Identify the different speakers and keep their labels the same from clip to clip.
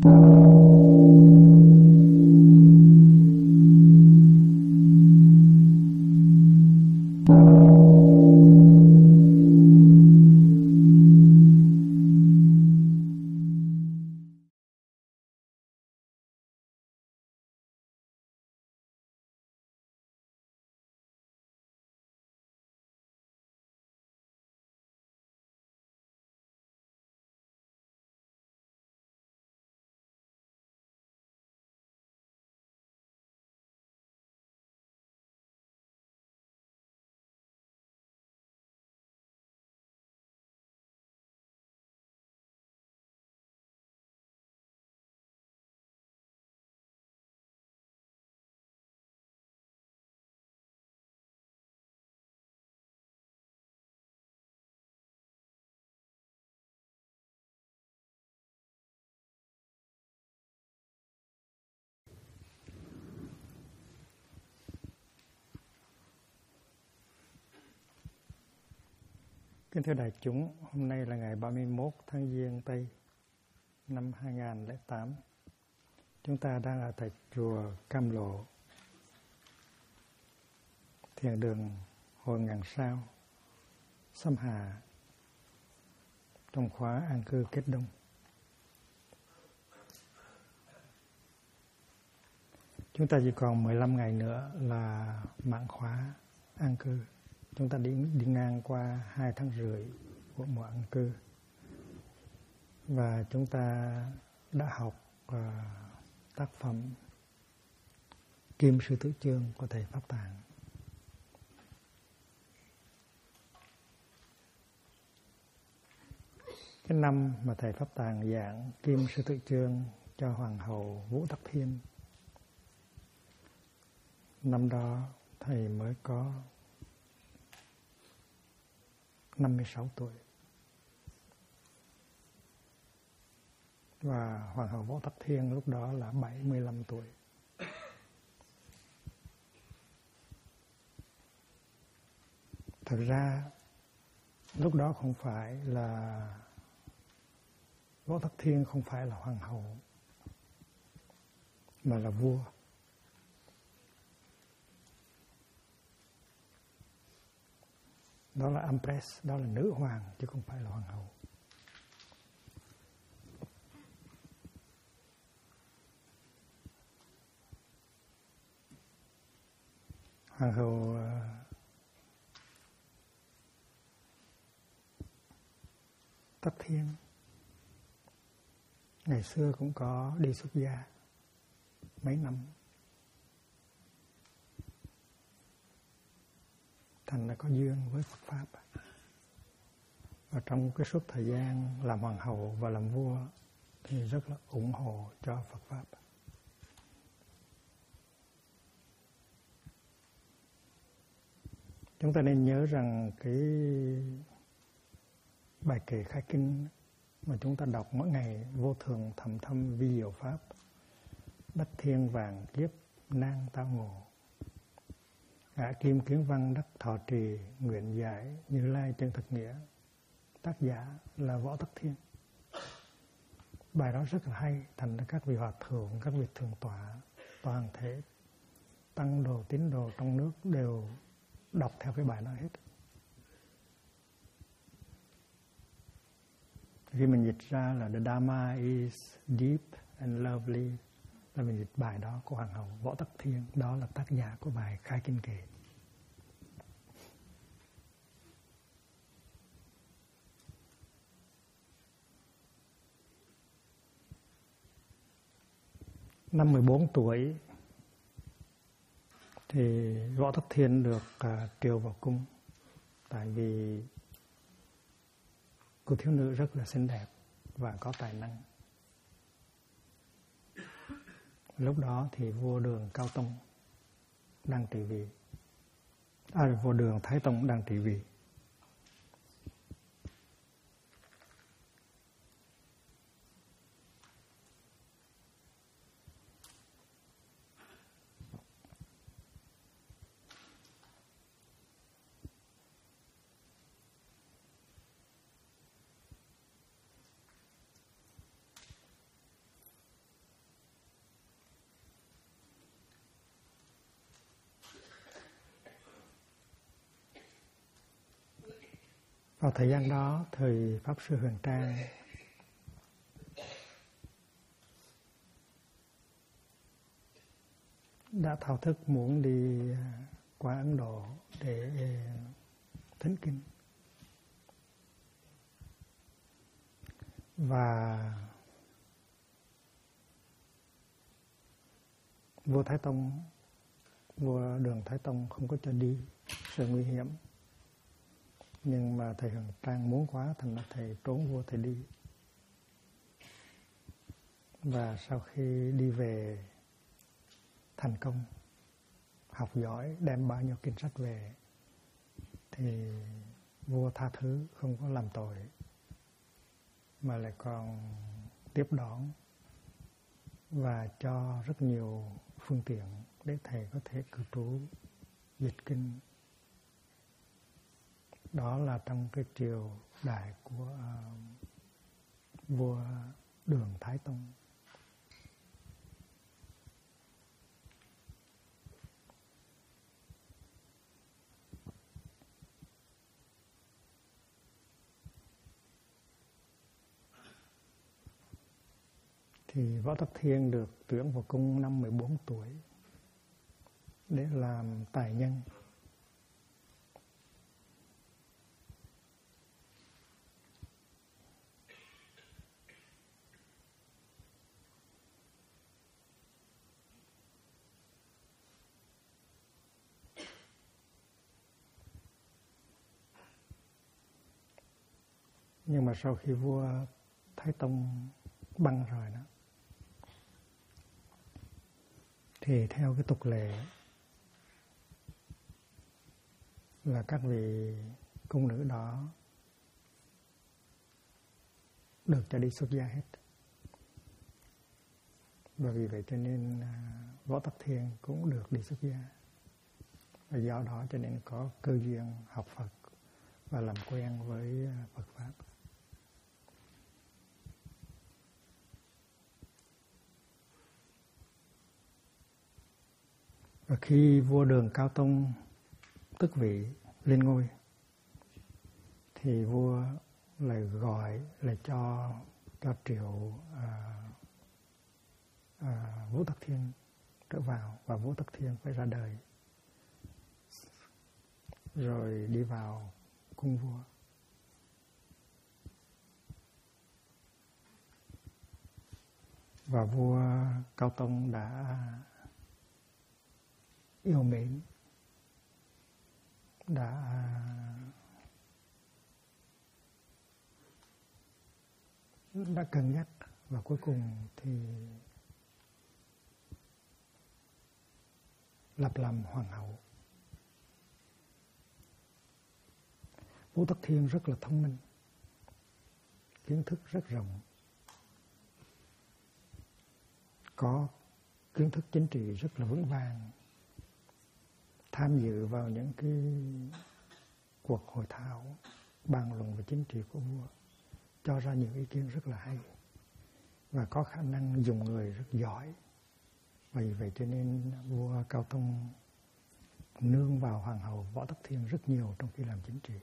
Speaker 1: Kính thưa đại chúng, hôm nay là ngày 31 tháng Giêng Tây năm 2008. Chúng ta đang ở tại chùa Cam Lộ, thiền đường Hội Ngàn Sao, Xâm Hà, trong khóa an cư kết đông. Chúng ta chỉ còn 15 ngày nữa là mãn khóa an cư. Chúng ta đi ngang qua 2 tháng rưỡi của mùa an cư. Và chúng ta đã học tác phẩm Kim Sư Tử Chương của Thầy Pháp Tạng. Cái năm mà Thầy Pháp Tạng giảng Kim Sư Tử Chương cho Hoàng hậu Vũ Tắc Thiên, năm đó Thầy mới có 56 tuổi. Và Hoàng hậu Vũ Tắc Thiên lúc đó là 75 tuổi. Thực ra lúc đó không phải là Vũ Tắc Thiên không phải là hoàng hậu, mà là vua. Đó là Empress, đó là nữ hoàng chứ không phải là hoàng hậu. Hoàng hậu Tắc Thiên ngày xưa cũng có đi xuất gia mấy năm, thành ra có duyên với Phật Pháp. Và trong cái suốt thời gian làm hoàng hậu và làm vua thì rất là ủng hộ cho Phật Pháp. Chúng ta nên nhớ rằng cái bài kệ khai kinh mà chúng ta đọc mỗi ngày: vô thường thầm thâm vi diệu pháp, bách thiên vàng kiếp nan tao ngộ, ngã kim kiến văn đắc thọ trì, nguyện giải Như Lai chân thật nghĩa. Tác giả là Võ Tắc Thiên. Bài đó rất là hay, thành ra các vị hòa thượng, các vị thượng tọa, toàn thể tăng đồ tín đồ trong nước đều đọc theo cái bài đó hết. Khi mình dịch ra là The Dharma is deep and lovely, là mình dịch bài đó của Hoàng hậu Võ Tắc Thiên. Đó là tác giả của bài khai kinh kệ. Năm 14 tuổi thì Võ Tắc Thiên được triệu vào cung, tại vì cô thiếu nữ rất là xinh đẹp và có tài năng. Lúc đó thì vua Đường Cao Tông đang trị vì, vua Đường Thái Tông đang trị vì. Vào thời gian đó, thời Pháp Sư Huyền Trang đã thao thức muốn đi qua Ấn Độ để thỉnh kinh. Và vua Đường Thái Tông không có cho đi, sự nguy hiểm. Nhưng mà thầy Huyền Trang muốn quá, thành ra thầy trốn vua, thầy đi. Và sau khi đi về thành công, học giỏi, đem bao nhiêu kinh sách về, thì vua tha thứ, không có làm tội, mà lại còn tiếp đón và cho rất nhiều phương tiện để thầy có thể cư trú dịch kinh. Đó là trong cái triều đại của vua Đường Thái Tông. Thì Võ Tắc Thiên được tuyển vào cung năm 14 tuổi để làm tài nhân. Nhưng mà sau khi vua Thái Tông băng rồi đó, thì theo cái tục lệ là các vị cung nữ đó được cho đi xuất gia hết. Và vì vậy cho nên Võ Tắc Thiên cũng được đi xuất gia. Và do đó cho nên có cơ duyên học Phật và làm quen với Phật Pháp. Và khi vua Đường Cao Tông tức vị lên ngôi, thì vua lại gọi là cho triều Vũ Tắc Thiên trở vào, và Vũ Tắc Thiên phải ra đời rồi đi vào cung vua. Và vua Cao Tông đã yêu mến, đã cân nhắc, và cuối cùng thì lập làm hoàng hậu. Vũ Tắc Thiên rất là thông minh, kiến thức rất rộng, có kiến thức chính trị rất là vững vàng, tham dự vào những cái cuộc hội thảo bàn luận về chính trị của vua, cho ra những ý kiến rất là hay, và có khả năng dùng người rất giỏi. Vì vậy cho nên vua Cao Tông nương vào hoàng hậu Võ Tắc Thiên rất nhiều trong khi làm chính trị.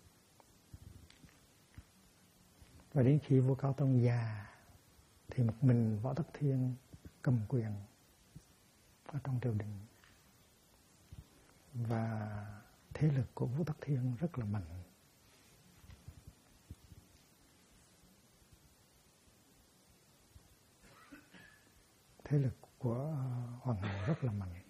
Speaker 1: Và đến khi vua Cao Tông già thì một mình Võ Tắc Thiên cầm quyền ở trong triều đình. Và thế lực của Vũ Tắc Thiên rất là mạnh. Thế lực của hoàng hậu rất là mạnh.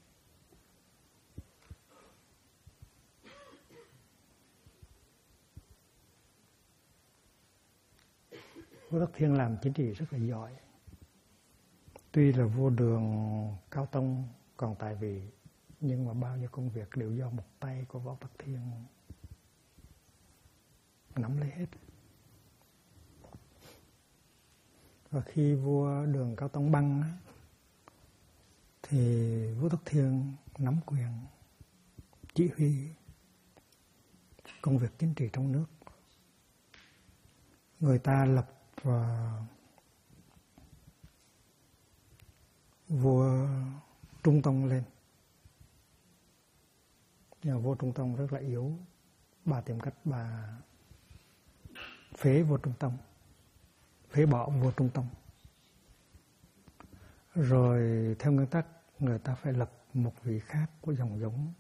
Speaker 1: Vũ Tắc Thiên làm chính trị rất là giỏi. Tuy là vua Đường Cao Tông còn tại vị, nhưng mà bao nhiêu công việc đều do một tay của Võ Tắc Thiên nắm lấy hết. Và khi vua Đường Cao Tông băng thì Vũ Tắc Thiên nắm quyền chỉ huy công việc chính trị trong nước. Người ta lập vua Trung Tông lên. Nhưng vua Trung Tông rất là yếu. Bà tìm cách bà phế vua Trung Tông, phế bỏ vua Trung Tông. Rồi theo nguyên tắc người ta phải lập một vị khác của dòng giống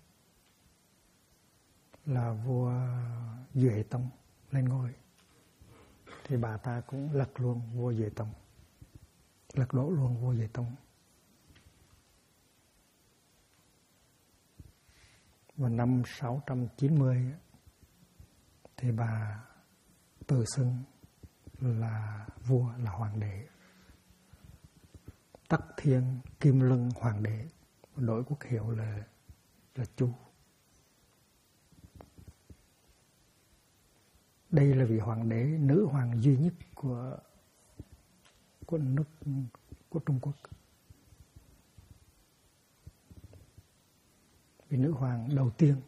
Speaker 1: là vua Duệ Tông lên ngôi. Thì bà ta cũng lật luôn vua Duệ Tông, lật đổ luôn vua Duệ Tông. Vào năm 690 thì bà tự xưng là vua, là hoàng đế, Tắc Thiên Kim Lân Hoàng đế, đổi quốc hiệu là Chu. Đây là vị hoàng đế nữ hoàng duy nhất của Trung Quốc. Vị nữ hoàng đầu tiên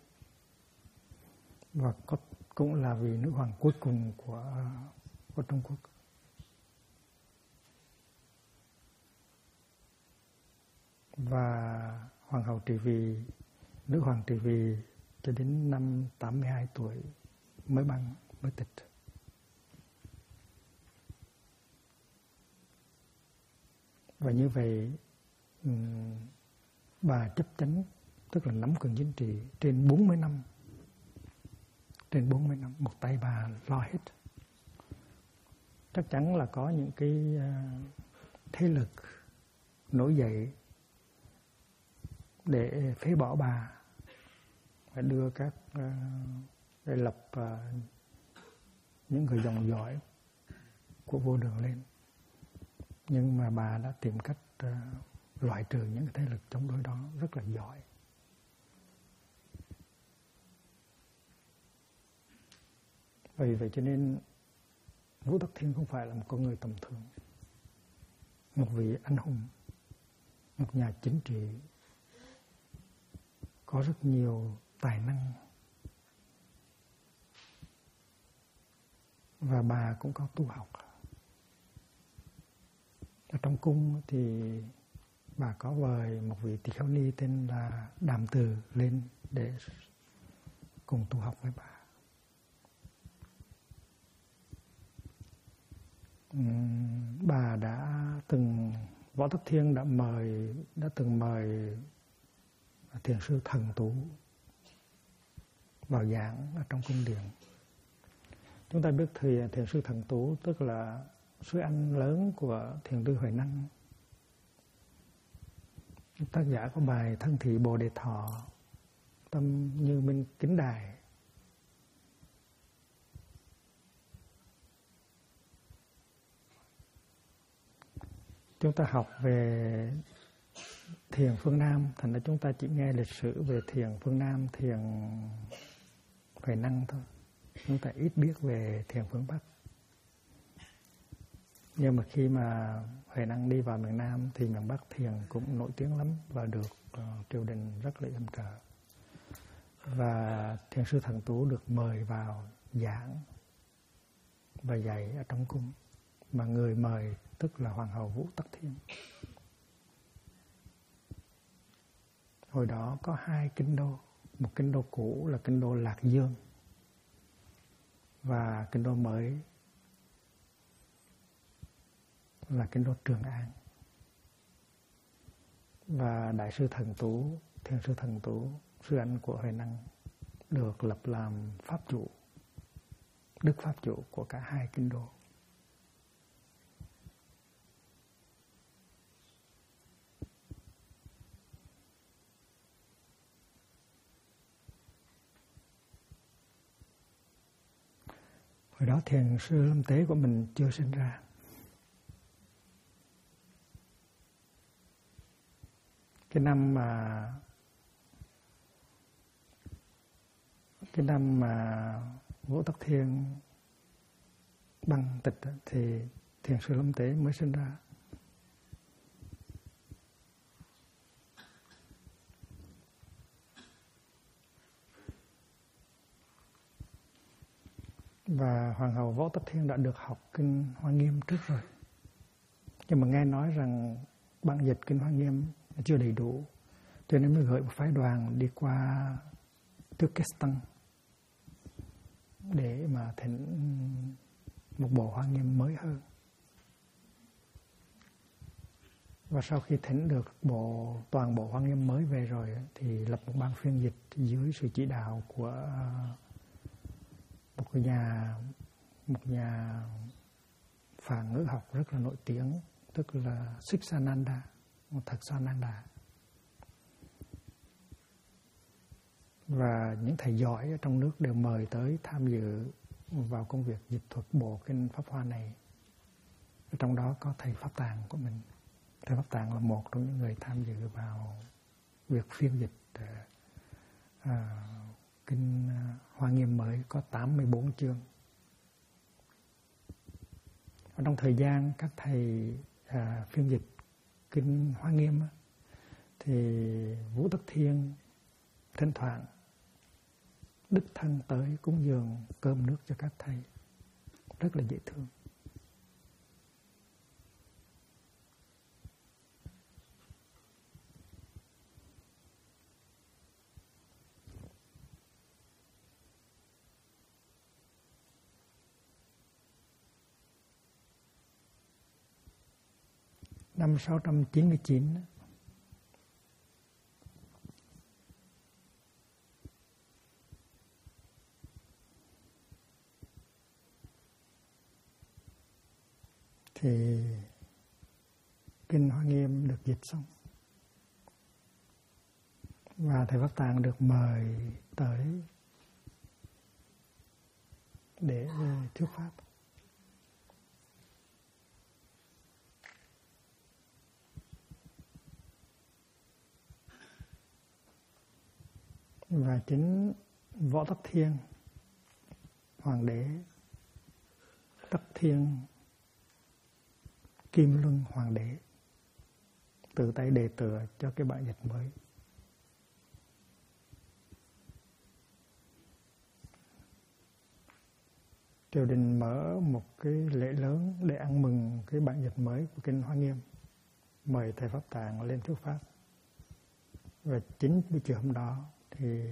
Speaker 1: và cũng là vị nữ hoàng cuối cùng của Trung Quốc. Và hoàng hậu trị vì, nữ hoàng trị vì cho đến năm 82 tuổi mới tịch. Và như vậy bà chấp chánh, tức là nắm quyền chính trị trên 40 năm. Trên 40 năm, một tay bà lo hết. Chắc chắn là có những cái thế lực nổi dậy để phế bỏ bà, phải đưa các để lập những người dòng dõi của vua Đường lên. Nhưng mà bà đã tìm cách loại trừ những cái thế lực chống đối đó rất là giỏi. Vì vậy cho nên Vũ Tắc Thiên không phải là một con người tầm thường, một vị anh hùng, một nhà chính trị có rất nhiều tài năng. Và bà cũng có tu học. Ở trong cung thì bà có mời một vị tỳ kheo ni tên là Đàm Từ lên để cùng tu học với bà. Bà Võ Tắc Thiên đã từng mời thiền sư Thần Tú vào giảng ở trong cung điện. Chúng ta biết thiền sư Thần Tú tức là sư anh lớn của thiền tư Huệ Năng, tác giả của bài Thân Thị Bồ Đề Thọ, Tâm Như Minh Kính Đài. Chúng ta học về thiền phương Nam, thành ra chúng ta chỉ nghe lịch sử về thiền phương Nam, thiền Huệ Năng thôi. Chúng ta ít biết về thiền phương Bắc. Nhưng mà khi mà Huệ Năng đi vào miền Nam thì miền Bắc thiền cũng nổi tiếng lắm và được triều đình rất là yểm trợ. Và thiền sư Thần Tú được mời vào giảng và dạy ở trong cung. Mà người mời tức là Hoàng hậu Vũ Tắc Thiên. Hồi đó có hai kinh đô. Một kinh đô cũ là kinh đô Lạc Dương, và kinh đô mới là kinh đô Trường An. Và Đại sư Thần Tú, thiền sư Thần Tú, sư anh của Huệ Năng, được lập làm pháp chủ, đức pháp chủ của cả hai kinh đô. Hồi đó thiền sư Lâm Tế của mình chưa sinh ra. Cái năm mà Vũ Tắc Thiên băng tịch thì thiền sư Lâm Tế mới sinh ra. Và Hoàng hậu Võ Tắc Thiên đã được học kinh Hoa Nghiêm trước rồi. Nhưng mà nghe nói rằng băng dịch kinh Hoa Nghiêm chưa đầy đủ, cho nên mới gửi một phái đoàn đi qua Turkestan để mà thỉnh một bộ Hoa Nghiêm mới hơn. Và sau khi thỉnh được toàn bộ Hoa Nghiêm mới về rồi thì lập một ban phiên dịch dưới sự chỉ đạo của một nhà Phạn ngữ học rất là nổi tiếng, tức là Siksananda, một Thật Sananda. Và những thầy giỏi ở trong nước đều mời tới tham dự vào công việc dịch thuật bộ kinh Pháp Hoa này. Ở trong đó có thầy Pháp Tạng của mình. Thầy Pháp Tạng là một trong những người tham dự vào việc phiên dịch kinh Hoa Nghiêm mới có 84 chương. Ở trong thời gian các thầy phiên dịch kinh Hoa Nghiêm thì Vũ Tất Thiên thỉnh thoảng đích thân tới cúng dường cơm nước cho các thầy, rất là dễ thương. Năm 699 thì kinh Hoa Nghiêm được dịch xong và thầy Pháp Tạng được mời tới để thuyết pháp. Và chính Võ Tắc Thiên, Hoàng đế Tắc Thiên Kim Luân Hoàng đế tự tay đề tựa cho cái bản dịch mới. Triều đình mở một cái lễ lớn để ăn mừng cái bản dịch mới của kinh Hoa Nghiêm, mời thầy Pháp Tạng lên thuyết pháp. Và chính buổi chiều hôm đó thì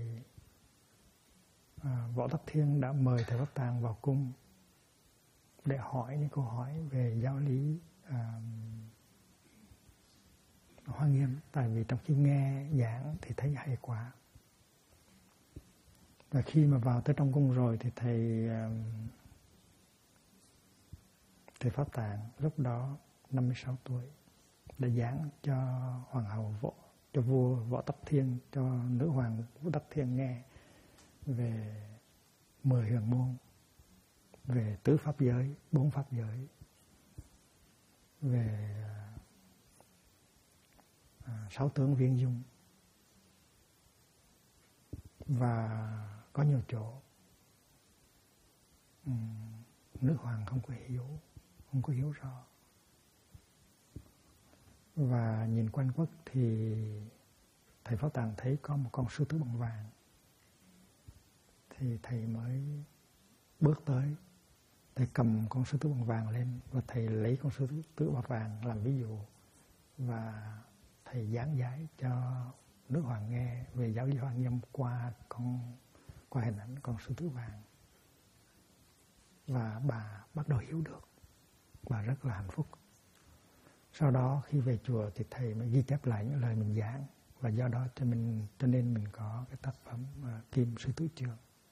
Speaker 1: Võ Tắc Thiên đã mời thầy Pháp Tạng vào cung để hỏi những câu hỏi về giáo lý Hoa Nghiêm. Tại vì trong khi nghe giảng thì thấy hay quá. Và khi mà vào tới trong cung rồi thì thầy Pháp Tạng lúc đó 56 tuổi đã giảng cho hoàng hậu cho vua Võ Tắc Thiên, cho nữ hoàng Võ Tắc Thiên nghe về 10 huyền môn, về tứ pháp giới, 4 pháp giới, về 6 tướng viên dung. Và có nhiều chỗ nữ hoàng không có hiểu rõ. Và nhìn quanh quất thì thầy Pháp Tạng thấy có một con sư tử bằng vàng. Thì thầy mới bước tới, thầy cầm con sư tử bằng vàng lên và thầy lấy con sư tử bằng vàng làm ví dụ và thầy giảng giải cho nữ hoàng nghe về giáo lý Hoa Nghiêm qua hình ảnh con sư tử vàng. Và bà bắt đầu hiểu được, bà rất là hạnh phúc. Sau đó khi về chùa thì thầy mới ghi chép lại những lời mình giảng, và do đó cho nên mình có cái tác phẩm Kim Sư Tử Chương.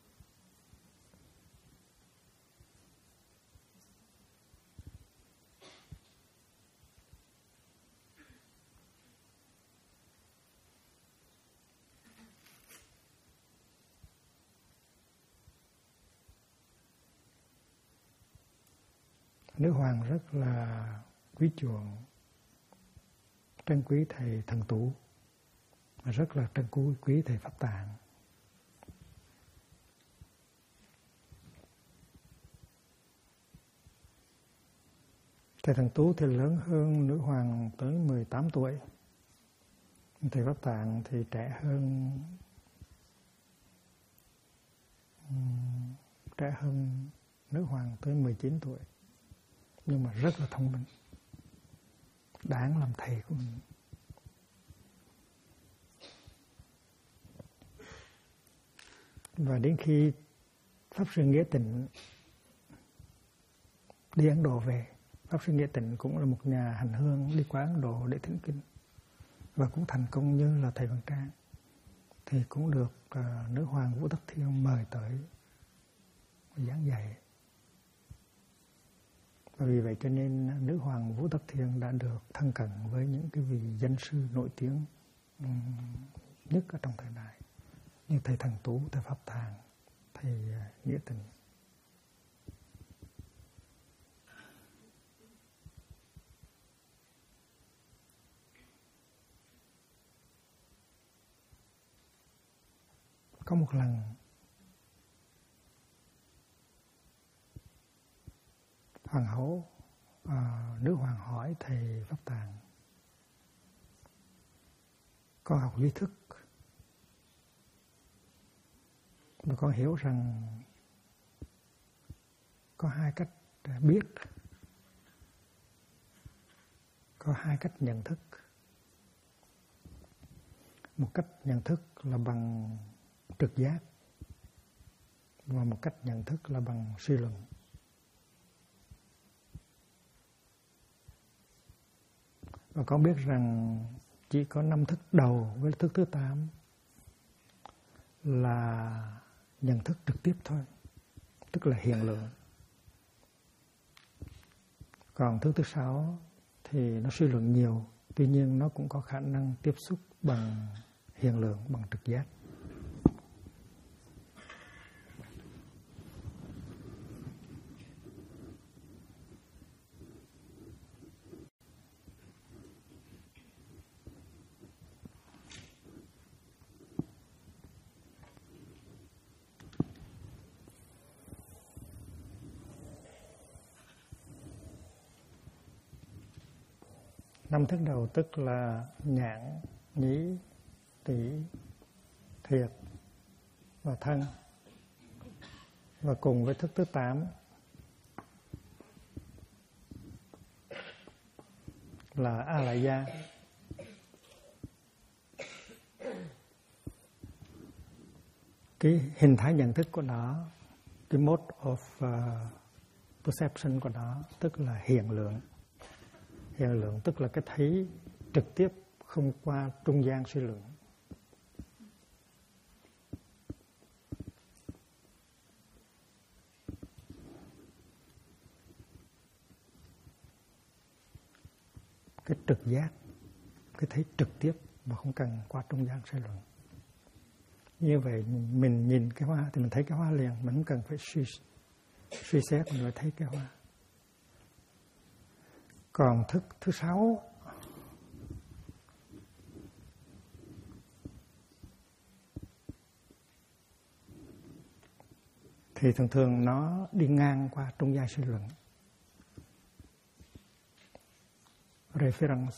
Speaker 1: Nữ hoàng rất là quý chuộng, trân quý thầy Thần Tú, và rất là trân quý thầy Pháp Tạng. Thầy Thần Tú thì lớn hơn nữ hoàng tới 18 tuổi. Thầy Pháp Tạng thì trẻ hơn nữ hoàng tới 19 tuổi. Nhưng mà rất là thông minh, đáng làm thầy của mình. Và đến khi Pháp Sư Nghĩa Tịnh đi Ấn Độ về. Pháp Sư Nghĩa Tịnh cũng là một nhà hành hương đi qua Ấn Độ để thỉnh kinh và cũng thành công như là thầy Văn Trang, thì cũng được nữ hoàng Vũ Tất Thiên mời tới giảng dạy. Và vì vậy cho nên nữ hoàng Vũ Tất Thiên đã được thân cận với những cái vị danh sư nổi tiếng nhất ở trong thời đại, như thầy Thần Tú, thầy Pháp Thàng, thầy Nghĩa Tịnh. Có một lần hoàng hậu nữ hoàng hỏi thầy Pháp Tạng: con học duy thức và con hiểu rằng có hai cách biết, có hai cách nhận thức. Một cách nhận thức là bằng trực giác và một cách nhận thức là bằng suy luận. Và con biết rằng chỉ có 5 thức đầu với thức thứ 8 là nhận thức trực tiếp thôi, tức là hiện lượng. Còn thức thứ 6 thì nó suy luận nhiều, tuy nhiên nó cũng có khả năng tiếp xúc bằng hiện lượng, bằng trực giác. Năm thức đầu tức là nhãn, nhĩ, tỷ, thiệt và thân. Và cùng với thức thứ 8 là A Lại Gia. Cái hình thái nhận thức của nó, cái mode of perception của nó tức là hiện lượng. Hiện lượng tức là cái thấy trực tiếp, không qua trung gian suy luận. Cái trực giác, cái thấy trực tiếp mà không cần qua trung gian suy luận. Như vậy mình nhìn cái hoa thì mình thấy cái hoa liền, mình không cần phải suy xét mình mới thấy cái hoa. Còn thức thứ 6 thì thường thường nó đi ngang qua trung gian suy luận. Reference.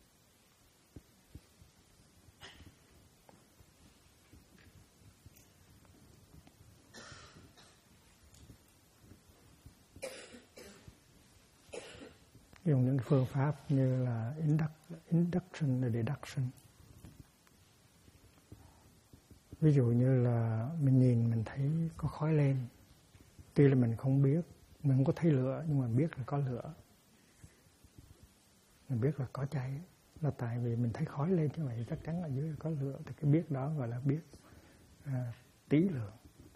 Speaker 1: Dùng những phương pháp như là induction và deduction. Ví dụ như là mình nhìn mình thấy có khói lên, tuy là mình không biết, mình không có thấy lửa, nhưng mà biết là có lửa, mình biết là có cháy, là tại vì mình thấy khói lên như vậy, chắc chắn ở dưới là có lửa. Thì cái biết đó gọi là biết tỷ lượng.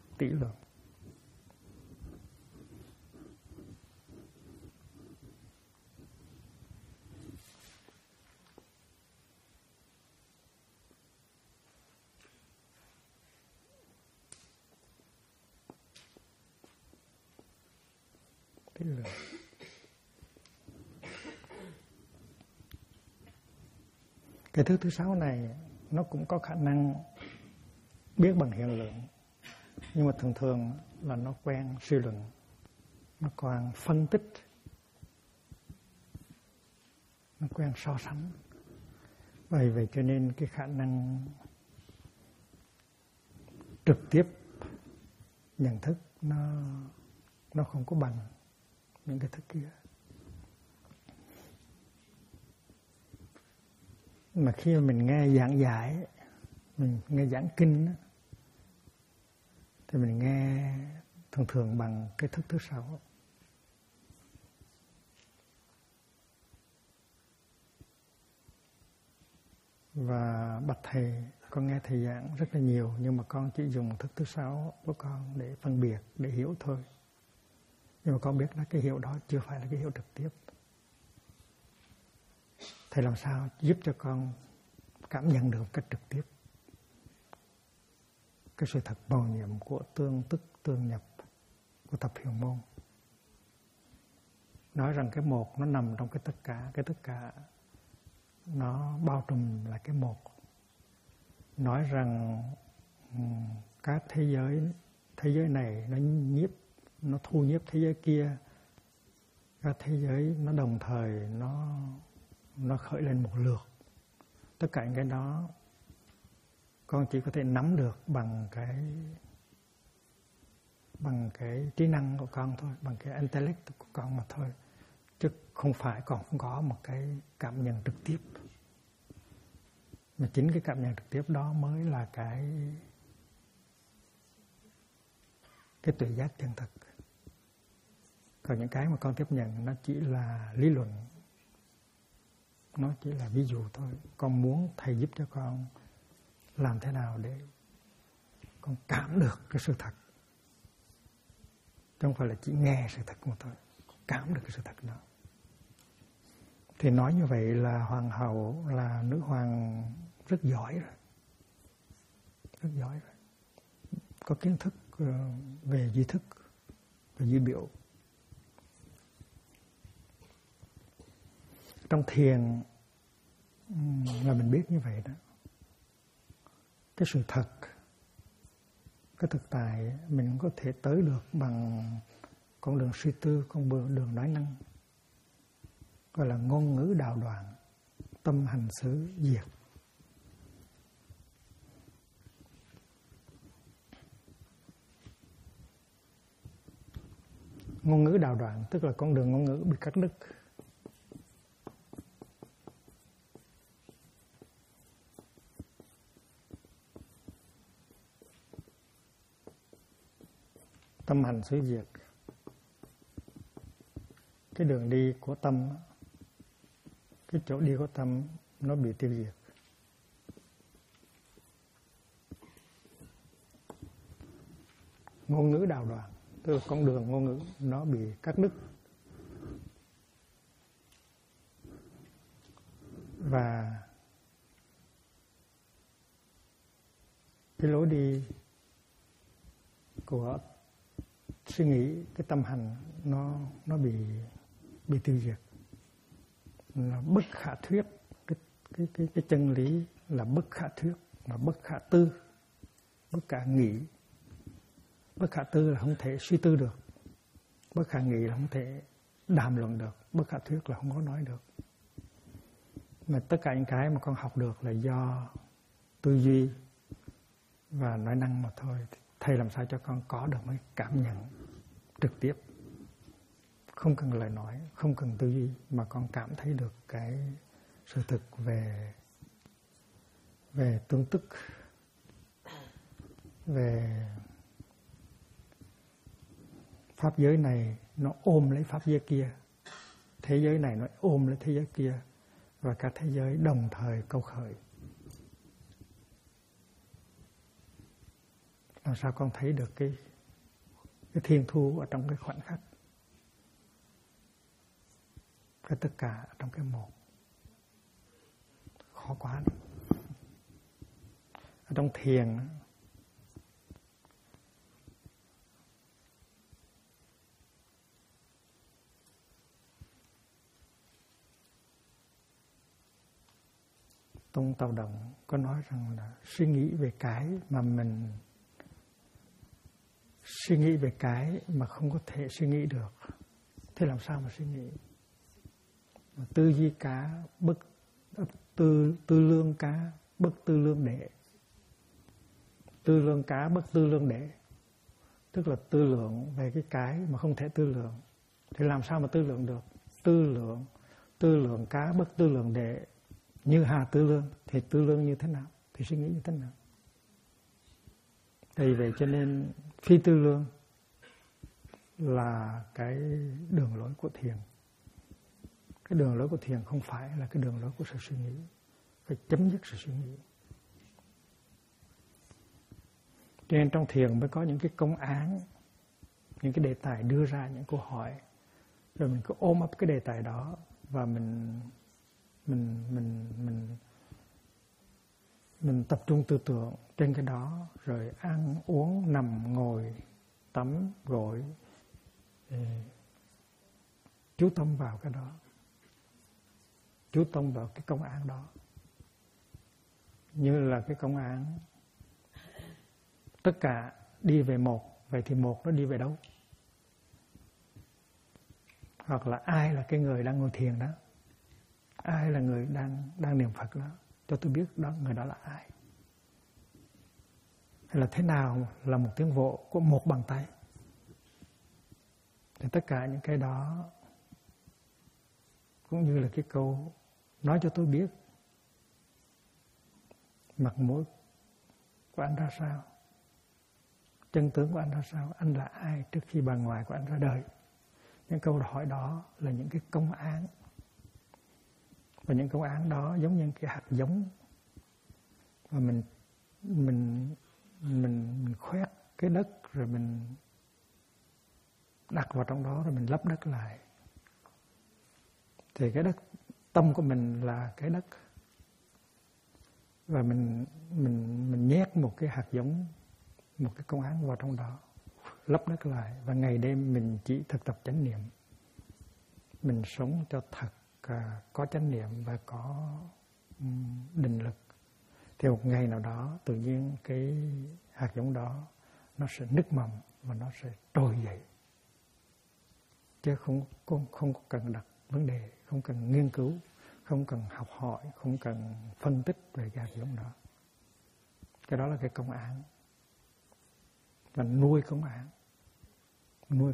Speaker 1: Cái thức thứ 6 này nó cũng có khả năng biết bằng hiện lượng, nhưng mà thường thường là nó quen suy luận, nó quen phân tích, nó quen so sánh. Bởi vậy cho nên cái khả năng trực tiếp nhận thức nó không có bằng những cái thức kia. Mà khi mà mình nghe giảng giải, mình nghe giảng kinh đó, thì mình nghe thường thường bằng cái thức thứ 6. Và bạch thầy, con nghe thầy giảng rất là nhiều, nhưng mà con chỉ dùng thức thứ 6 của con để phân biệt, để hiểu thôi. Nhưng mà con biết là cái hiểu đó chưa phải là cái hiểu trực tiếp. Thầy làm sao giúp cho con cảm nhận được một cách trực tiếp cái sự thật mầu nhiệm của tương tức tương nhập của thập huyền môn. Nói rằng cái một nó nằm trong cái tất cả nó bao trùm là cái một. Nói rằng các thế giới này nó thu nhiếp thế giới kia, các thế giới nó đồng thời nó khởi lên một lượt. Tất cả những cái đó con chỉ có thể nắm được bằng cái trí năng của con thôi, bằng cái intellect của con mà thôi, chứ không phải còn không có một cái cảm nhận trực tiếp. Mà chính cái cảm nhận trực tiếp đó mới là cái tuệ giác chân thực. Còn những cái mà con tiếp nhận nó chỉ là lý luận, nó chỉ là ví dụ thôi. Con muốn thầy giúp cho con làm thế nào để con cảm được cái sự thật, chứ không phải là chỉ nghe sự thật mà thôi, cảm được cái sự thật đó. Thì nói như vậy là hoàng hậu, là nữ hoàng rất giỏi rồi, rất giỏi rồi, có kiến thức về duy thức và duy biểu. Trong thiền là mình biết như vậy đó. Cái sự thật, cái thực tại mình không có thể tới được bằng con đường suy tư, con đường nói năng, gọi là ngôn ngữ đạo đoạn, tâm hành xứ diệt. Ngôn ngữ đạo đoạn tức là con đường ngôn ngữ bị cắt đứt. Tâm hành xứ diệt, cái đường đi của tâm, cái chỗ đi của tâm nó bị tiêu diệt. Ngôn ngữ đạo đoạn tức là con đường ngôn ngữ nó bị cắt đứt, và cái lối đi của suy nghĩ, cái tâm hành nó bị tiêu diệt, là bất khả thuyết. Cái chân lý là bất khả thuyết, là bất khả tư, bất khả nghĩ. Bất khả tư là không thể suy tư được, bất khả nghĩ là không thể đàm luận được, bất khả thuyết là không có nói được. Mà tất cả những cái mà con học được là do tư duy và nói năng mà thôi. Thầy làm sao cho con có được một cảm nhận trực tiếp, không cần lời nói, không cần tư duy, mà con cảm thấy được cái sự thực về tương tức, về pháp giới này nó ôm lấy pháp giới kia, thế giới này nó ôm lấy thế giới kia, và cả thế giới đồng thời câu khởi. Làm sao con thấy được cái thiên thu ở trong cái khoảnh khắc, cái tất cả trong cái một. Khó quá. Ở trong thiền Tông Tàu Động có nói rằng là suy nghĩ về cái mà mình suy nghĩ về cái mà không có thể suy nghĩ được, thế làm sao mà suy nghĩ? Tư duy cá bất tư lương cá bất tư lương đệ. Tư lương cá bất tư lương đệ tức là tư lượng về cái mà không thể tư lượng. Thì làm sao mà tư lượng được? Tư lượng cá bất tư lượng đệ, như hà tư lương. Thì tư lương như thế nào? Thì suy nghĩ như thế nào? Vì vậy cho nên phi tư lương là cái đường lối của thiền. Cái đường lối của thiền không phải là cái đường lối của sự suy nghĩ. phải chấm dứt sự suy nghĩ. Cho nên trong thiền mới có những cái công án, những cái đề tài đưa ra những câu hỏi, rồi mình cứ ôm ấp cái đề tài đó và mình tập trung tư tưởng trên cái đó, rồi ăn uống nằm ngồi tắm gội, chú tâm vào cái đó, chú tâm vào cái công án đó, như là cái công án tất cả đi về một. Vậy thì một nó đi về đâu? Hoặc là ai là cái người đang ngồi thiền đó, ai là người đang niệm Phật đó, cho tôi biết đó, người đó là ai. Hay là thế nào là một tiếng vỗ của một bàn tay. Thì tất cả những cái đó cũng như là cái câu nói cho tôi biết mặt mũi của anh ra sao, chân tướng của anh ra sao, anh là ai trước khi bà ngoại của anh ra đời. Những câu hỏi đó là những cái công án. Và những công án đó giống như cái hạt giống mà mình khoét cái đất, rồi mình đặt vào trong đó, rồi mình lấp đất lại. Thì cái đất tâm của mình là cái đất, và mình nhét một cái hạt giống, một cái công án vào trong đó, lấp đất lại. Và ngày đêm mình chỉ thực tập chánh niệm, mình sống cho thật có chánh niệm và có định lực. Thì một ngày nào đó tự nhiên cái hạt giống đó nó sẽ nứt mầm và nó sẽ trồi dậy. Chứ không có cần đặt vấn đề, không cần nghiên cứu, không cần học hỏi, không cần phân tích về cái hạt giống đó. Cái đó là cái công án. Và nuôi công án, nuôi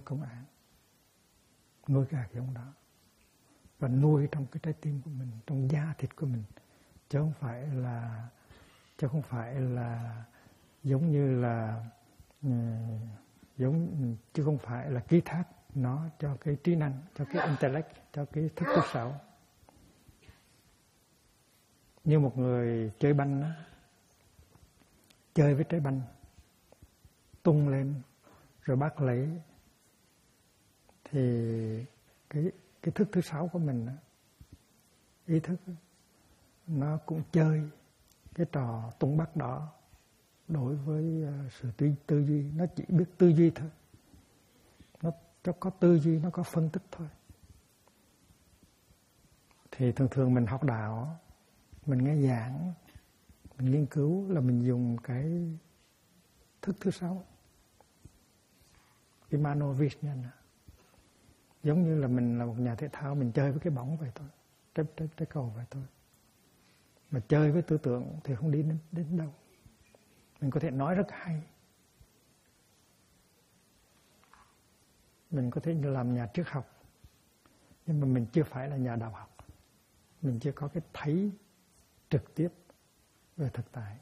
Speaker 1: cái hạt giống đó, và nuôi trong cái trái tim của mình, trong da thịt của mình, chứ không phải là giống như là chứ không phải là ký thác nó cho cái trí năng, cho cái intellect, cho cái thức thứ sáu. Như một người chơi banh đó, chơi với trái banh, tung lên rồi bắt lấy, thì cái thức thứ sáu của mình đó, ý thức đó, nó cũng chơi cái trò tung bắt đó đối với sự tư duy. Nó chỉ biết tư duy thôi, nó có tư duy, nó có phân tích thôi. Thì thường mình học đạo, mình nghe giảng, mình nghiên cứu là mình dùng cái thức thứ sáu, cái mano vijnana. Giống như là mình là một nhà thể thao, mình chơi với cái bóng vậy thôi, trái cầu vậy thôi. Mà chơi với tư tưởng thì không đi đến đâu. Mình có thể nói rất hay, mình có thể làm nhà triết học, nhưng mà mình chưa phải là nhà đạo học. Mình chưa có cái thấy trực tiếp về thực tại.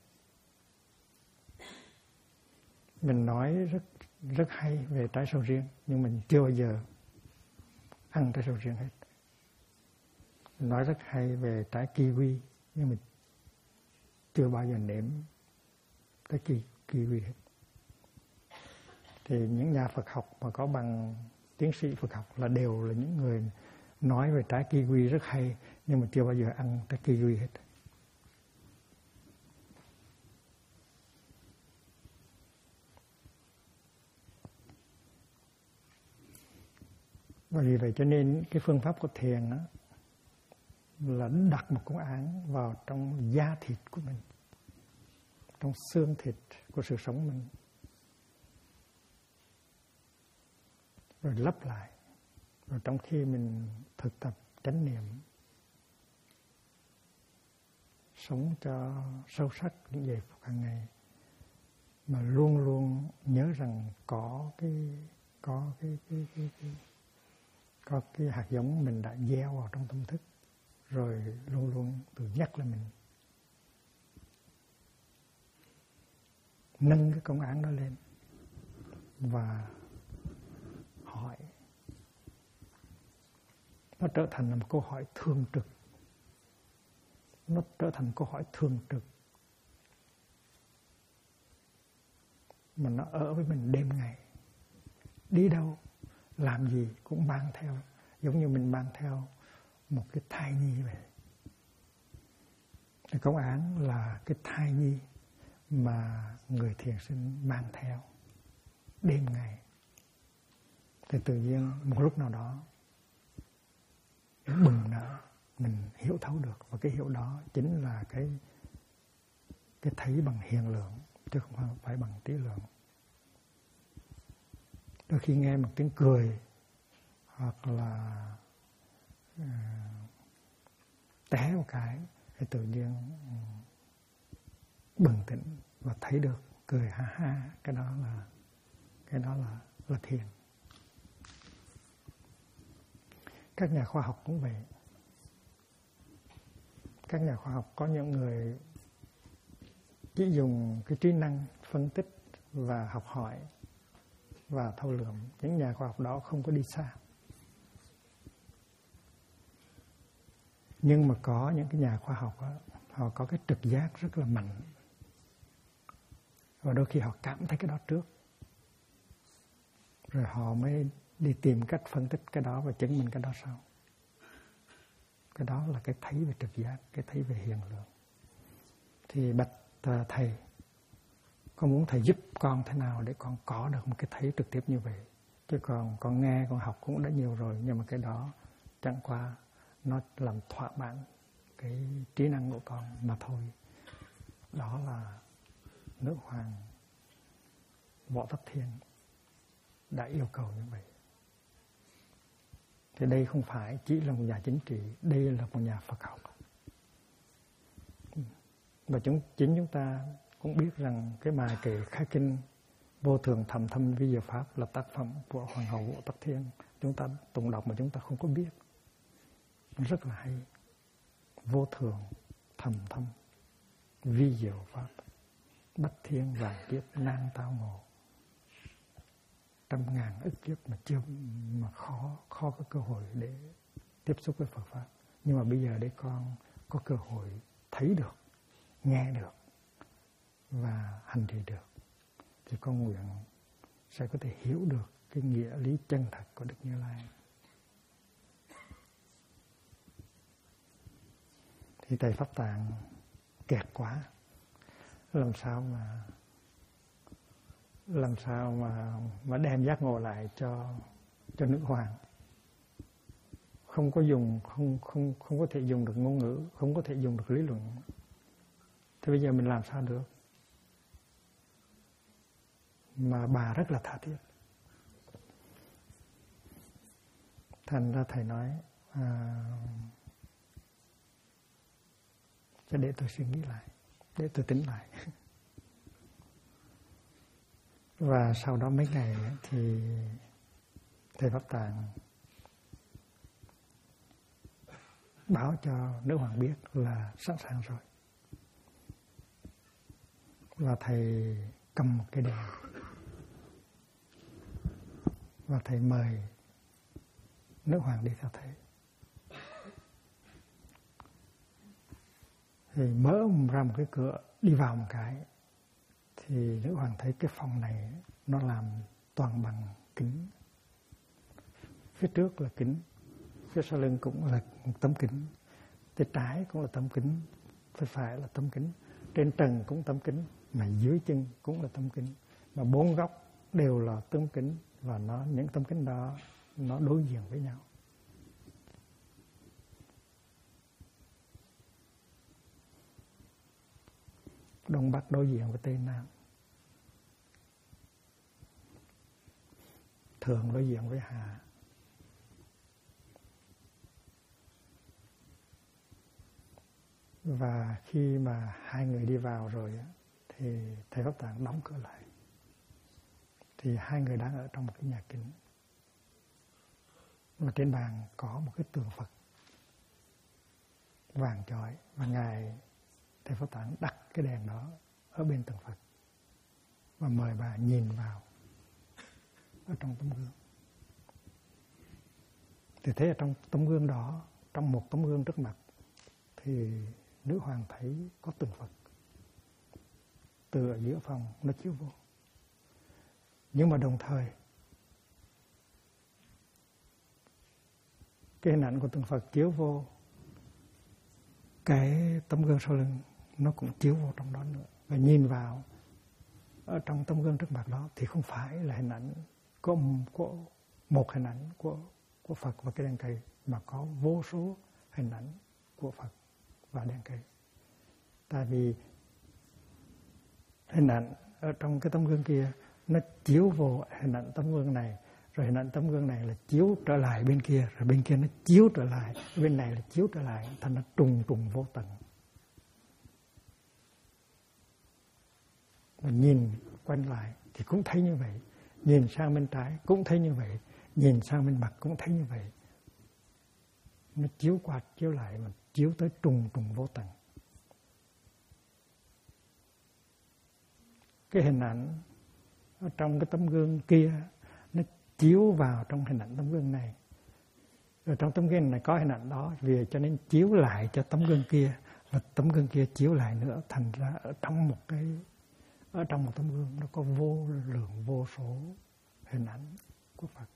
Speaker 1: Mình nói rất hay về trái sầu riêng, nhưng mình chưa bao giờ ăn trái sầu riêng hết. Mình nói rất hay về trái kiwi, nhưng mình chưa bao giờ nếm cái kiwi hết. Thì những nhà Phật học mà có bằng tiến sĩ Phật học là đều là những người nói về trái kiwi rất hay, nhưng mà chưa bao giờ ăn trái kiwi hết. Và vì vậy cho nên cái phương pháp của thiền đó là đặt một công án vào trong da thịt của mình, trong xương thịt của sự sống mình, rồi lấp lại. Rồi trong khi mình thực tập chánh niệm, sống cho sâu sắc những giây phút hàng ngày, mà luôn luôn nhớ rằng có cái hạt giống mình đã gieo vào trong tâm thức, rồi luôn luôn tự nhắc là mình nâng cái công án đó lên và hỏi. Nó trở thành là một câu hỏi thường trực, nó trở thành câu hỏi thường trực mà nó ở với mình đêm ngày. Đi đâu, làm gì cũng mang theo, giống như mình mang theo một cái thai nhi vậy. Cái công án là cái thai nhi mà người thiền sinh mang theo đêm ngày. Thì tự nhiên một lúc nào đó bừng nở, mình hiểu thấu được. Và cái hiểu đó chính là cái thấy bằng hiện lượng, chứ không phải bằng trí lượng. Đôi khi nghe một tiếng cười hoặc là té một cái thì tự nhiên bừng tỉnh và thấy được, cười ha ha, cái đó là thiền. Các nhà khoa học cũng vậy. Các nhà khoa học có những người chỉ dùng cái trí năng phân tích và học hỏi và thâu lượm. Những nhà khoa học đó không có đi xa. Nhưng mà có những cái nhà khoa học đó, họ có cái trực giác rất là mạnh. Và đôi khi họ cảm thấy cái đó trước, rồi họ mới đi tìm cách phân tích cái đó và chứng minh cái đó sau. Cái đó là cái thấy về trực giác, cái thấy về hiện lượng. Thì bạch thầy, con muốn thầy giúp con thế nào để con có được một cái thấy trực tiếp như vậy. Chứ còn con nghe, con học cũng đã nhiều rồi, nhưng mà cái đó chẳng qua nó làm thỏa mãn cái trí năng của con mà thôi. Đó là Nữ Hoàng Võ Tắc Thiên đã yêu cầu như vậy. Thì đây không phải chỉ là một nhà chính trị, đây là một nhà Phật học. Và chính chúng ta cũng biết rằng cái bài kệ khai kinh Vô Thường Thầm Thâm Vi Diệu Pháp là tác phẩm của Hoàng hậu Võ Tắc Thiên. Chúng ta tụng đọc mà chúng ta không có biết. Rất là hay. Vô thường thầm thâm vi diệu pháp, bách thiên vạn kiếp nan tao ngộ. Trăm ngàn ức kiếp mà chưa mà khó có cơ hội để tiếp xúc với Phật pháp. Nhưng mà bây giờ để con có cơ hội thấy được, nghe được và hành trì được, thì con nguyện sẽ có thể hiểu được cái nghĩa lý chân thật của Đức Như Lai. Thì Thầy Pháp Tạng kẹt quá, làm sao mà đem giác ngộ lại cho Nữ Hoàng. Không có thể dùng được ngôn ngữ, không có thể dùng được lý luận. Thế bây giờ mình làm sao được? Mà bà rất là tha thiết. Thành ra Thầy nói cho để tôi suy nghĩ lại, để tôi tính lại. Và sau đó mấy ngày thì Thầy Pháp Tạng báo cho Nữ Hoàng biết là sẵn sàng rồi. Và Thầy cầm một cái đèn và Thầy mời Nữ Hoàng đi theo Thầy. Thì mở ra một cái cửa, đi vào một cái, thì Nữ Hoàng thấy cái phòng này nó làm toàn bằng kính. Phía trước là kính, phía sau lưng cũng là một tấm kính, tay trái cũng là tấm kính, tay phải là tấm kính, trên trần cũng tấm kính, mà dưới chân cũng là tấm kính, mà bốn góc đều là tấm kính, và những tấm kính đó nó đối diện với nhau. Đông Bắc đối diện với Tây Nam, Thượng đối diện với Hạ. Và khi mà hai người đi vào rồi thì Thầy Pháp Tạng đóng cửa lại. Thì hai người đang ở trong một cái nhà kính. Và trên bàn có một cái tượng Phật vàng chói, và Ngài Thầy Pháp Tạng đặt cái đèn đó ở bên tượng Phật và mời bà nhìn vào ở trong tấm gương. Thì thấy ở trong tấm gương đó, trong một tấm gương trước mặt, thì nữ hoàng thấy có tượng Phật từ ở giữa phòng nó chiếu vô. Nhưng mà đồng thời cái hình ảnh của tượng Phật chiếu vô, cái tấm gương sau lưng nó cũng chiếu vô trong đó nữa. Và nhìn vào ở trong tấm gương trước mặt đó thì không phải là hình ảnh có một hình ảnh của Phật và cái đèn cây, mà có vô số hình ảnh của Phật và đèn cây. Tại vì hình ảnh ở trong cái tấm gương kia nó chiếu vô hình ảnh tấm gương này, rồi hình ảnh tấm gương này là chiếu trở lại bên kia, rồi bên kia nó chiếu trở lại, bên này là chiếu trở lại, thành nó trùng trùng vô tận. Và nhìn quanh lại thì cũng thấy như vậy, nhìn sang bên trái cũng thấy như vậy, nhìn sang bên mặt cũng thấy như vậy. Nó chiếu qua chiếu lại mà chiếu tới trùng trùng vô tận. Cái hình ảnh ở trong cái tấm gương kia nó chiếu vào trong hình ảnh tấm gương này. Rồi trong tấm gương này có hình ảnh đó, vì cho nên chiếu lại cho tấm gương kia, và tấm gương kia chiếu lại nữa, thành ra ở trong một tấm gương nó có vô lượng vô số hình ảnh của Phật.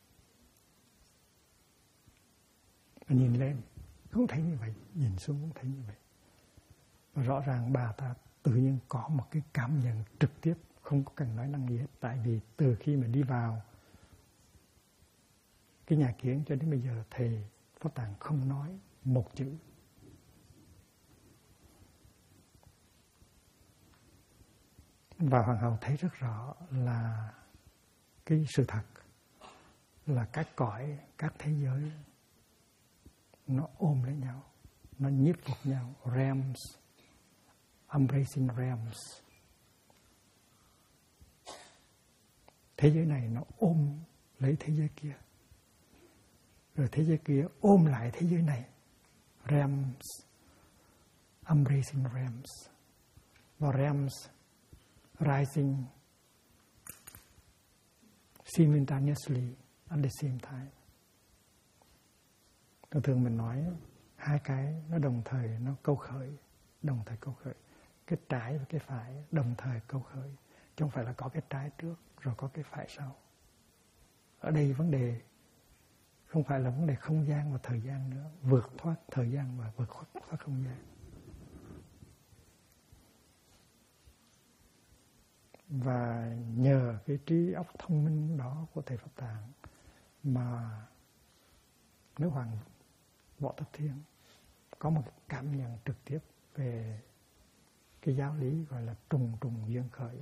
Speaker 1: Và nhìn lên cũng thấy như vậy, nhìn xuống cũng thấy như vậy. Và rõ ràng bà ta tự nhiên có một cái cảm nhận trực tiếp, không có cần nói năng gì hết. Tại vì từ khi mà đi vào cái nhà kiển cho đến bây giờ, thầy Pháp Tạng không nói một chữ. Và hoàng hậu thấy rất rõ là cái sự thật là các cõi, các thế giới nó ôm lấy nhau, nó nhiếp phục nhau, realms, embracing realms. Thế giới này nó ôm lấy thế giới kia, rồi thế giới kia ôm lại thế giới này, realms, embracing realms, và realms rising simultaneously at the same time. Thường mình nói hai cái nó đồng thời, nó câu khởi, đồng thời câu khởi. Cái trái và cái phải đồng thời câu khởi, chứ không phải là có cái trái trước rồi có cái phải sau. Ở đây vấn đề không phải là vấn đề không gian và thời gian nữa, vượt thoát thời gian và vượt thoát không gian. Và nhờ cái trí óc thông minh đó của thầy Pháp Tạng mà nữ hoàng Võ Tắc Thiên có một cảm nhận trực tiếp về cái giáo lý gọi là trùng trùng duyên khởi.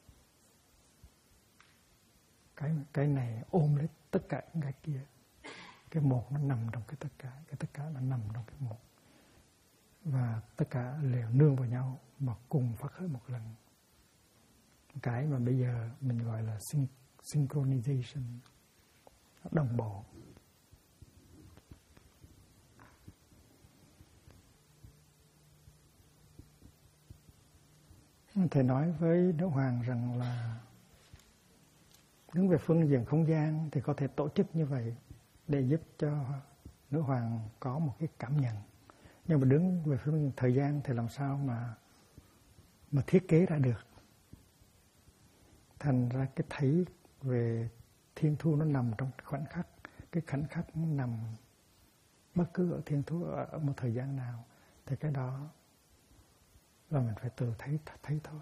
Speaker 1: Cái này ôm lấy tất cả những cái kia. Cái một nó nằm trong cái tất cả nó nằm trong cái một. Và tất cả đều nương vào nhau mà cùng phát khởi một lần. Cái mà bây giờ mình gọi là synchronization, đồng bộ. Thầy nói với nữ hoàng rằng là đứng về phương diện không gian thì có thể tổ chức như vậy để giúp cho nữ hoàng có một cái cảm nhận. Nhưng mà đứng về phương diện thời gian thì làm sao mà thiết kế ra được. Thành ra cái thấy về thiên thu nó nằm trong khoảnh khắc. Cái khoảnh khắc nó nằm bất cứ ở thiên thu ở một thời gian nào thì cái đó là mình phải tự thấy thôi.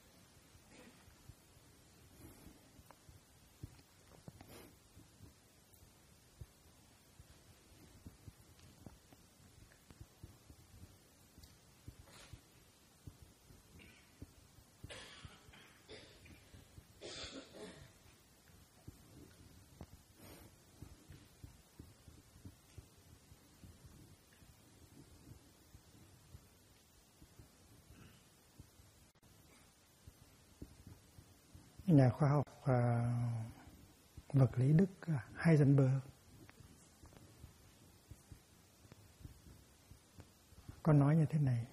Speaker 1: Nhà khoa học vật lý Đức Heisenberg có nói như thế này: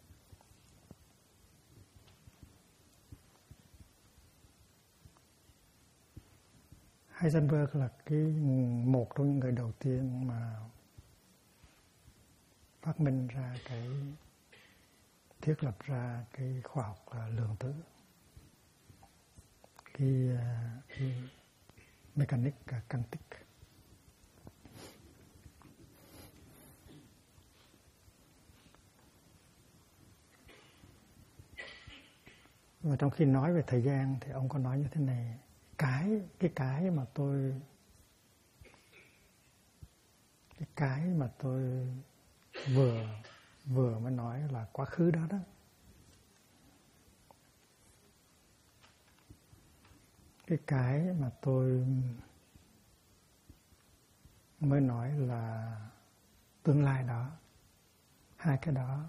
Speaker 1: Heisenberg là một trong những người đầu tiên mà phát minh ra thiết lập ra cái khoa học lượng tử, cái mechanic quantic. Và trong khi nói về thời gian thì ông có nói như thế này: cái mà tôi vừa mới nói là quá khứ đó đó. Cái mà tôi mới nói là tương lai đó. Hai cái đó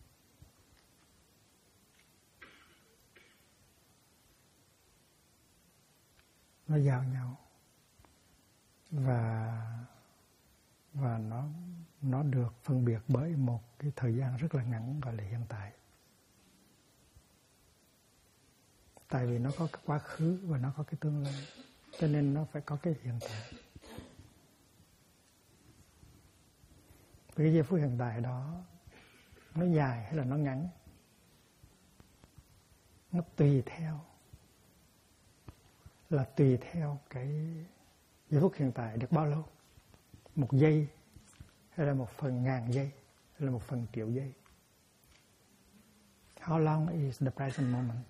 Speaker 1: nó giao nhau và nó được phân biệt bởi một cái thời gian rất là ngắn gọi là hiện tại. Tại vì nó có cái quá khứ và nó có cái tương lai, cho nên nó phải có cái hiện tại. Cái giây phút hiện tại đó nó dài hay là nó ngắn, nó tùy theo cái giây phút hiện tại được bao lâu, 1 giây hay là 1/1000 giây hay là 1/1.000.000 giây. How long is the present moment?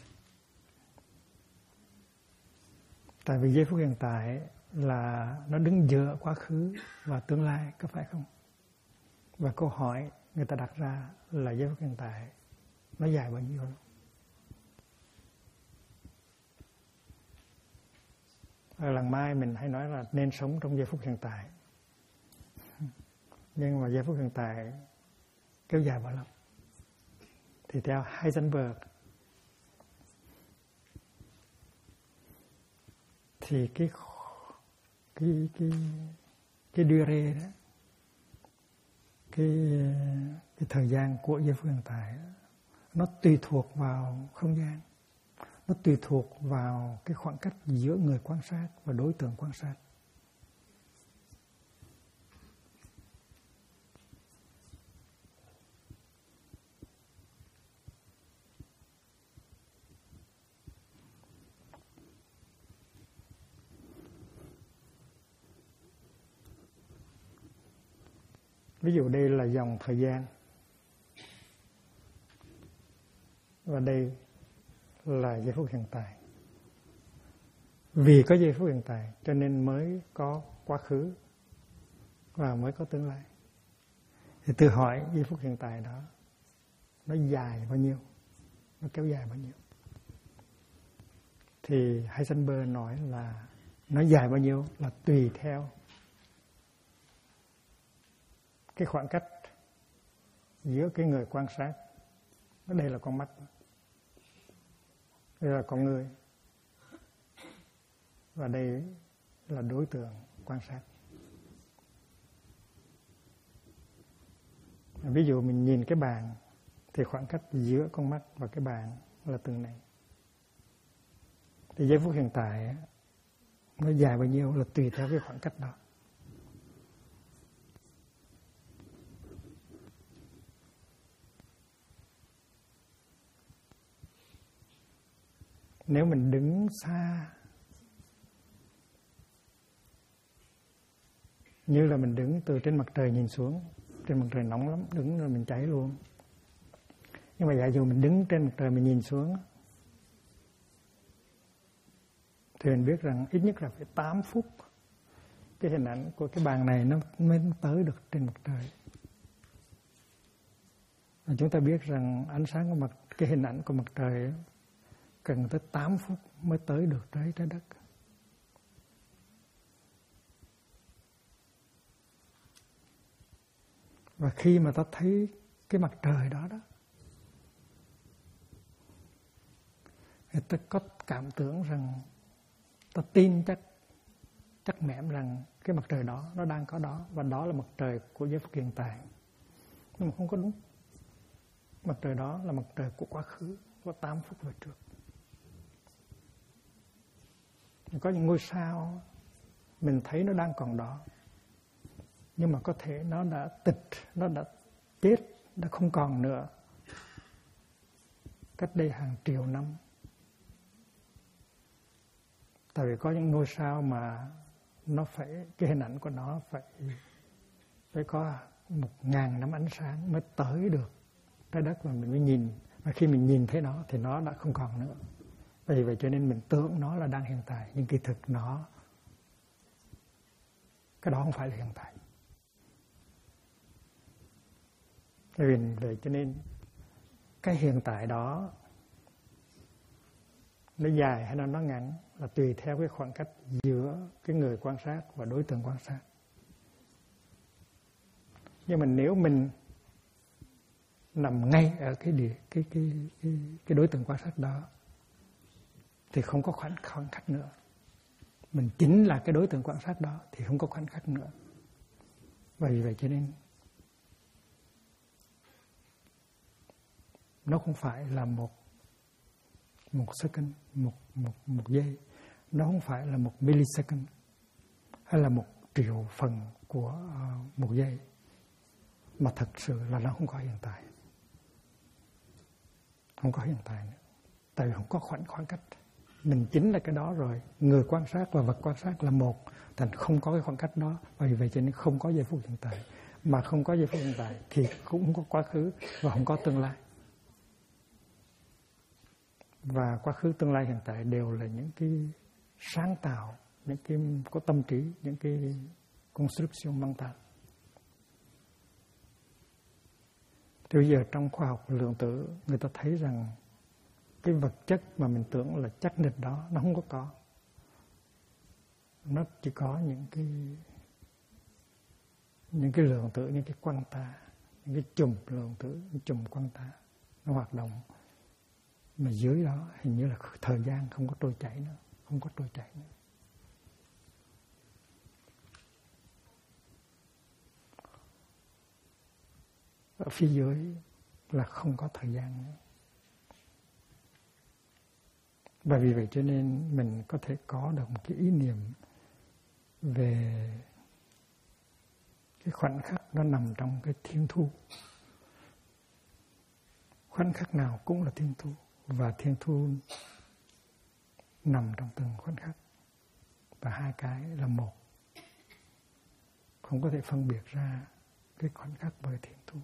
Speaker 1: Tại vì giây phút hiện tại là nó đứng giữa quá khứ và tương lai, có phải không? Và câu hỏi người ta đặt ra là giây phút hiện tại nó dài bao nhiêu? Lần mai mình hay nói là nên sống trong giây phút hiện tại. Nhưng mà giây phút hiện tại kéo dài bao lâu? Thì theo Heisenberg thì cái durée đó, cái thời gian của giây phút hiện tại đó, nó tùy thuộc vào không gian, nó tùy thuộc vào cái khoảng cách giữa người quan sát và đối tượng quan sát. Ví dụ đây là dòng thời gian và đây là giây phút hiện tại. Vì có giây phút hiện tại cho nên mới có quá khứ và mới có tương lai. Thì tự hỏi giây phút hiện tại đó nó dài bao nhiêu, nó kéo dài bao nhiêu. Thì Heisenberg nói là nó dài bao nhiêu là tùy theo cái khoảng cách giữa cái người quan sát, ở đây là con mắt, đây là con người, và đây là đối tượng quan sát. Ví dụ mình nhìn cái bàn thì khoảng cách giữa con mắt và cái bàn là từng này. Thì giây phút hiện tại nó dài bao nhiêu là tùy theo cái khoảng cách đó. Nếu mình đứng xa, như là mình đứng từ trên mặt trời nhìn xuống, trên mặt trời nóng lắm, đứng rồi mình cháy luôn. Nhưng mà giả dụ mình đứng trên mặt trời mình nhìn xuống, thì mình biết rằng ít nhất là phải 8 phút cái hình ảnh của cái bàn này nó mới tới được trên mặt trời. Và chúng ta biết rằng ánh sáng của cái hình ảnh của mặt trời cần tới 8 phút mới tới được trái đất. Và khi mà ta thấy cái mặt trời đó đó, người ta có cảm tưởng rằng, ta tin chắc mẻm rằng cái mặt trời đó nó đang có đó, và đó là mặt trời của giây phút hiện tại. Nhưng mà không có đúng. Mặt trời đó là mặt trời của quá khứ, có 8 phút về trước. Có những ngôi sao mình thấy nó đang còn đó, nhưng mà có thể nó đã tịch, nó đã chết, đã không còn nữa. cách đây hàng triệu năm. Tại vì có những ngôi sao mà nó phải, cái hình ảnh của nó phải có 1000 năm ánh sáng mới tới được trái đất mà mình mới nhìn. Và khi mình nhìn thấy nó thì nó đã không còn nữa. Vì vậy cho nên mình tưởng nó là đang hiện tại, nhưng kỳ thực nó, cái đó không phải là hiện tại. Vì vậy cho nên cái hiện tại đó nó dài hay là nó ngắn là tùy theo cái khoảng cách giữa cái người quan sát và đối tượng quan sát. Nhưng mà nếu mình nằm ngay ở cái đối tượng quan sát đó thì không có khoảng cách nữa. Mình chính là cái đối tượng quan sát đó thì không có khoảng cách nữa. Vì vậy cho nên nó không phải là một second, một giây. Nó không phải là 1 millisecond hay là 1 triệu phần của 1 giây. Mà thật sự là nó không có hiện tại. Không có hiện tại nữa. Tại vì không có khoảng cách. Mình chính là cái đó rồi. Người quan sát và vật quan sát là một. Thành không có cái khoảng cách đó. Vì vậy cho nên không có giây phút hiện tại. Mà không có giây phút hiện tại thì cũng không có quá khứ và không có tương lai. Và quá khứ, tương lai, hiện tại đều là những cái sáng tạo, những cái có tâm trí, những cái construction mental. Thì bây giờ trong khoa học lượng tử, người ta thấy rằng cái vật chất mà mình tưởng là chắc nịch đó, nó không có. Nó chỉ có những cái lượng tử, những cái quanta, những cái chùm lượng tử, những chùm quanta nó hoạt động. Mà dưới đó hình như là thời gian không có trôi chảy nữa, không có trôi chảy nữa. Ở phía dưới là không có thời gian nữa. Và vì vậy cho nên mình có thể có được một cái ý niệm về cái khoảnh khắc nó nằm trong cái thiên thu. Khoảnh khắc nào cũng là thiên thu. Và thiên thu nằm trong từng khoảnh khắc. Và hai cái là một. Không có thể phân biệt ra cái khoảnh khắc với thiên thu.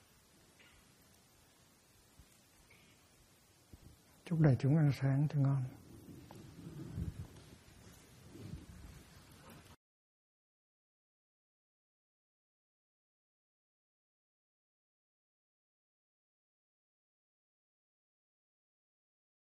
Speaker 1: Chúc đại chúng ăn sáng cho ngon.